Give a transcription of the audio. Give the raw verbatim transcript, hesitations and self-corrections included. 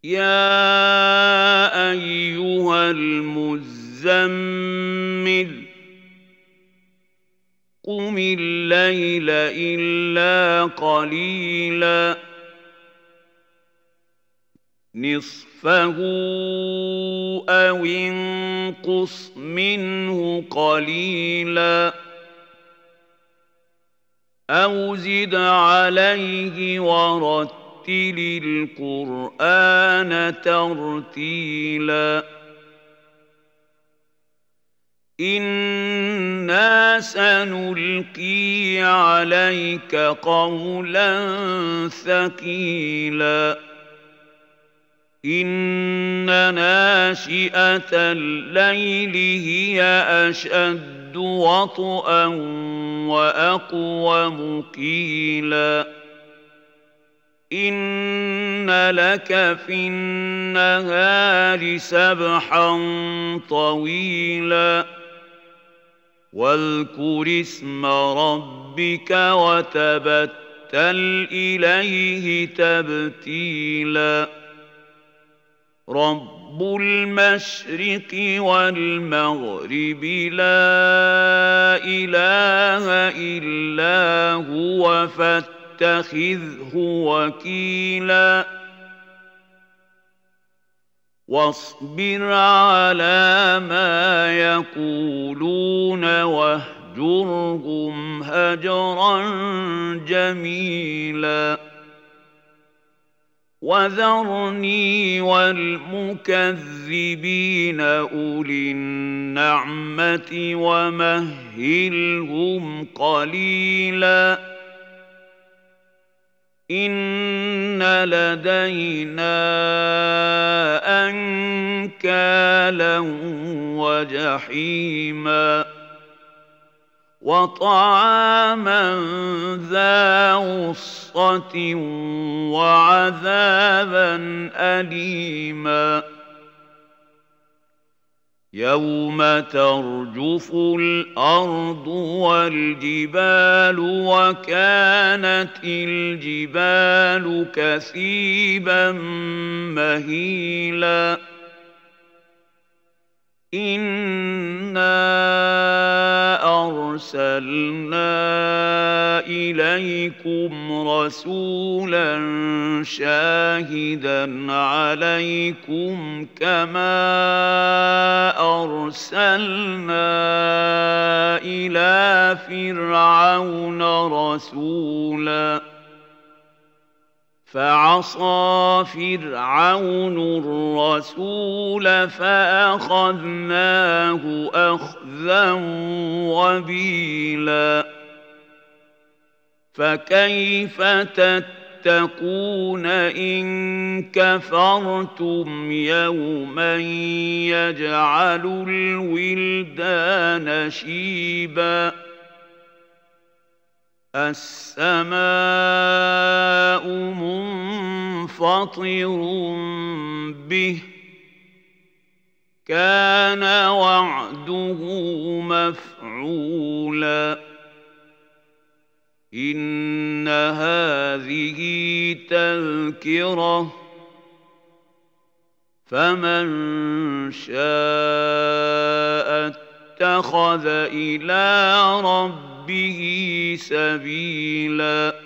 يا أيها المزمل قم الليل إلا قليلا نصفه أو انقص منه قليلا أو زد عليه ورتل القرآن ترتيلا إنا سنلقي عليك قولا ثقيلا إن ناشئة الليل هي أشد وطئا وأقوم قيلا إن لك في النهار سبحا طويلا واذكر اسم ربك وتبتل إليه تبتيلا رب المشرق والمغرب لا إله إلا هو فاتخذه وكيلا واصبر على ما يقولون واهجرهم هجرا جميلا وذرني والمكذبين أولي النعمة ومهلهم قليلا إن لدينا أنكالا وجحيما وطعاما ذا غصة وعذابا أليما يوم ترجف الأرض والجبال وكانت الجبال كثيبا مهيلا إنا أرسلنا إليكم رسولا شاهدا عليكم كما أرسلنا إلى فرعون رسولا فعصى فرعون الرسول فأخذناه أخذا وبيلا فكيف تتقون إن كفرتم يوما يجعل الولدان شيبا السماء منفطر به كان وعده مفعولا إن هذه تذكرة فمن شاء اتخذ إلى ربه سبيلا